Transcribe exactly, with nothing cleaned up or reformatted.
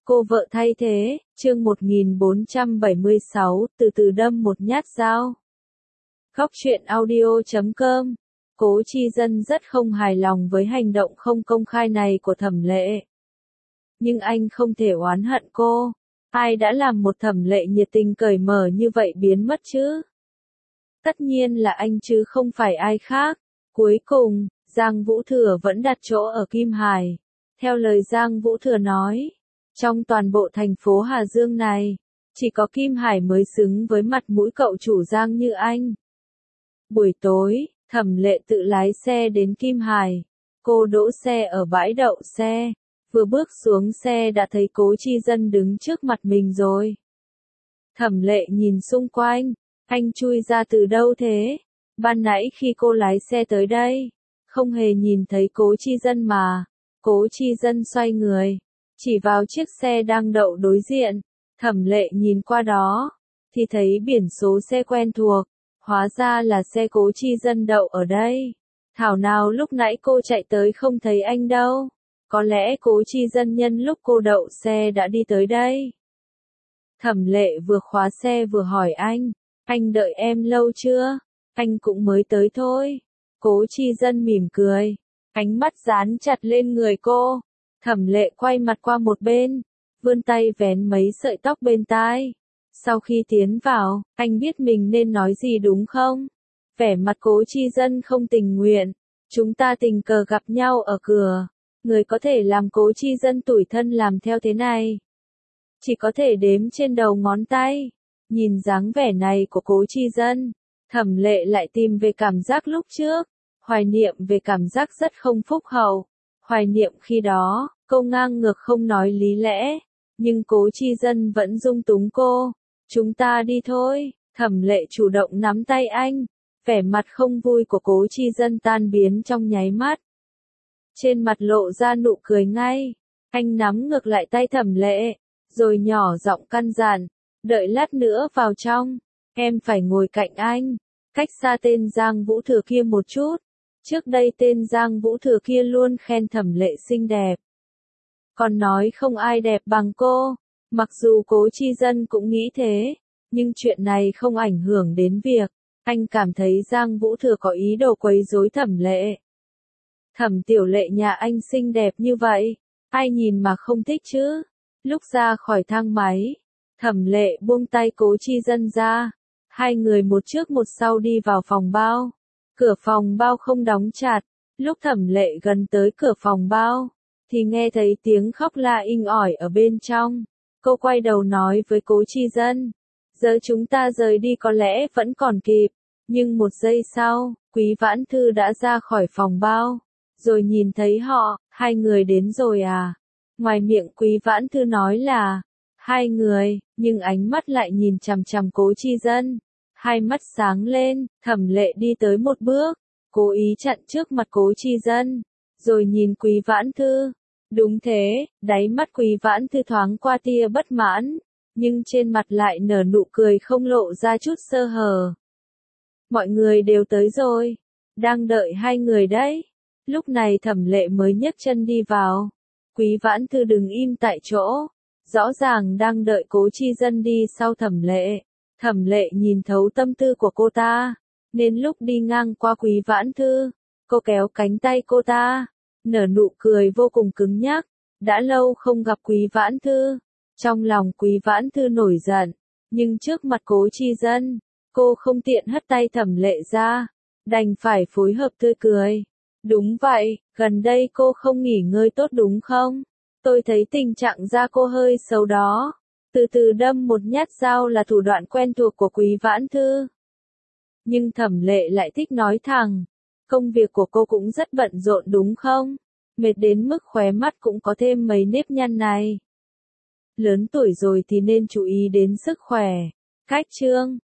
Cô vợ thay thế, chương một nghìn bốn trăm bảy mươi sáu, từ từ đâm một nhát dao. Góc truyện audio chấm com. Cố Chi Dân rất không hài lòng với hành động không công khai này của Thẩm Lệ. Nhưng anh không thể oán hận cô. Ai đã làm một Thẩm Lệ nhiệt tình cởi mở như vậy biến mất chứ? Tất nhiên là anh chứ không phải ai khác. Cuối cùng, Giang Vũ Thừa vẫn đặt chỗ ở Kim Hải. Theo lời Giang Vũ Thừa nói, trong toàn bộ thành phố Hà Dương này, chỉ có Kim Hải mới xứng với mặt mũi cậu chủ Giang như anh. Buổi tối, Thẩm Lệ tự lái xe đến Kim Hải. Cô đỗ xe ở bãi đậu xe. Vừa bước xuống xe đã thấy Cố Chi Dân đứng trước mặt mình rồi. Thẩm Lệ nhìn xung quanh. Anh chui ra từ đâu thế? Ban nãy khi cô lái xe tới đây, không hề nhìn thấy Cố Chi Dân mà. Cố Chi Dân xoay người, chỉ vào chiếc xe đang đậu đối diện. Thẩm Lệ nhìn qua đó, thì thấy biển số xe quen thuộc. Hóa ra là xe Cố Chi Dân đậu ở đây. Thảo nào lúc nãy cô chạy tới không thấy anh đâu. Có lẽ Cố Chi Dân nhân lúc cô đậu xe đã đi tới đây. Thẩm Lệ vừa khóa xe vừa hỏi anh, anh đợi em lâu chưa? Anh cũng mới tới thôi. Cố Chi Dân mỉm cười, ánh mắt dán chặt lên người cô. Thẩm Lệ quay mặt qua một bên, vươn tay vén mấy sợi tóc bên tai. Sau khi tiến vào, anh biết mình nên nói gì đúng không? Vẻ mặt Cố Chi Dân không tình nguyện. Chúng ta tình cờ gặp nhau ở cửa. Người có thể làm Cố Chi Dân tủi thân làm theo thế này, chỉ có thể đếm trên đầu ngón tay. Nhìn dáng vẻ này của Cố Chi Dân, Thẩm Lệ lại tìm về cảm giác lúc trước. Hoài niệm về cảm giác rất không phúc hậu. Hoài niệm khi đó, cô ngang ngược không nói lý lẽ. Nhưng Cố Chi Dân vẫn dung túng cô. Chúng ta đi thôi. Thẩm Lệ chủ động nắm tay anh. Vẻ mặt không vui của Cố Chi Dân tan biến trong nháy mắt. Trên mặt lộ ra nụ cười ngay. Anh nắm ngược lại tay Thẩm Lệ, rồi nhỏ giọng căn dặn, đợi lát nữa vào trong, em phải ngồi cạnh anh, cách xa tên Giang Vũ Thừa kia một chút. Trước đây tên Giang Vũ Thừa kia luôn khen Thẩm Lệ xinh đẹp, còn nói không ai đẹp bằng cô. Mặc dù Cố Chi Dân cũng nghĩ thế, nhưng chuyện này không ảnh hưởng đến việc anh cảm thấy Giang Vũ Thừa có ý đồ quấy rối Thẩm Lệ. Thẩm Tiểu Lệ nhà anh xinh đẹp như vậy, ai nhìn mà không thích chứ? Lúc ra khỏi thang máy, Thẩm Lệ buông tay Cố Chi Dân ra. Hai người một trước một sau đi vào phòng bao. Cửa phòng bao không đóng chặt. Lúc Thẩm Lệ gần tới cửa phòng bao, thì nghe thấy tiếng khóc la inh ỏi ở bên trong. Cô quay đầu nói với Cố Chi Dân, giờ chúng ta rời đi có lẽ vẫn còn kịp. Nhưng một giây sau, Quý Vãn Thư đã ra khỏi phòng bao. Rồi nhìn thấy họ, hai người đến rồi à? Ngoài miệng Quý Vãn Thư nói là hai người, nhưng ánh mắt lại nhìn chằm chằm Cố Chi Dân. Hai mắt sáng lên, Thẩm Lệ đi tới một bước, cố ý chặn trước mặt Cố Chi Dân, rồi nhìn Quý Vãn Thư. Đúng thế, đáy mắt Quý Vãn Thư thoáng qua tia bất mãn, nhưng trên mặt lại nở nụ cười không lộ ra chút sơ hở. Mọi người đều tới rồi, đang đợi hai người đấy. Lúc này Thẩm Lệ mới nhấc chân đi vào. Quý Vãn Thư đứng im tại chỗ, rõ ràng đang đợi Cố Chi Dân đi sau Thẩm Lệ. Thẩm Lệ nhìn thấu tâm tư của cô ta, nên lúc đi ngang qua Quý Vãn Thư, cô kéo cánh tay cô ta, nở nụ cười vô cùng cứng nhắc. Đã lâu không gặp Quý Vãn Thư, trong lòng Quý Vãn Thư nổi giận, nhưng trước mặt Cố Chi Dân, cô không tiện hất tay Thẩm Lệ ra, đành phải phối hợp tươi cười. Đúng vậy, gần đây cô không nghỉ ngơi tốt đúng không? Tôi thấy tình trạng da cô hơi xấu đó. Từ từ đâm một nhát dao là thủ đoạn quen thuộc của Quý Vãn Thư. Nhưng Thẩm Lệ lại thích nói thẳng. Công việc của cô cũng rất bận rộn đúng không? Mệt đến mức khóe mắt cũng có thêm mấy nếp nhăn này. Lớn tuổi rồi thì nên chú ý đến sức khỏe. Cách chương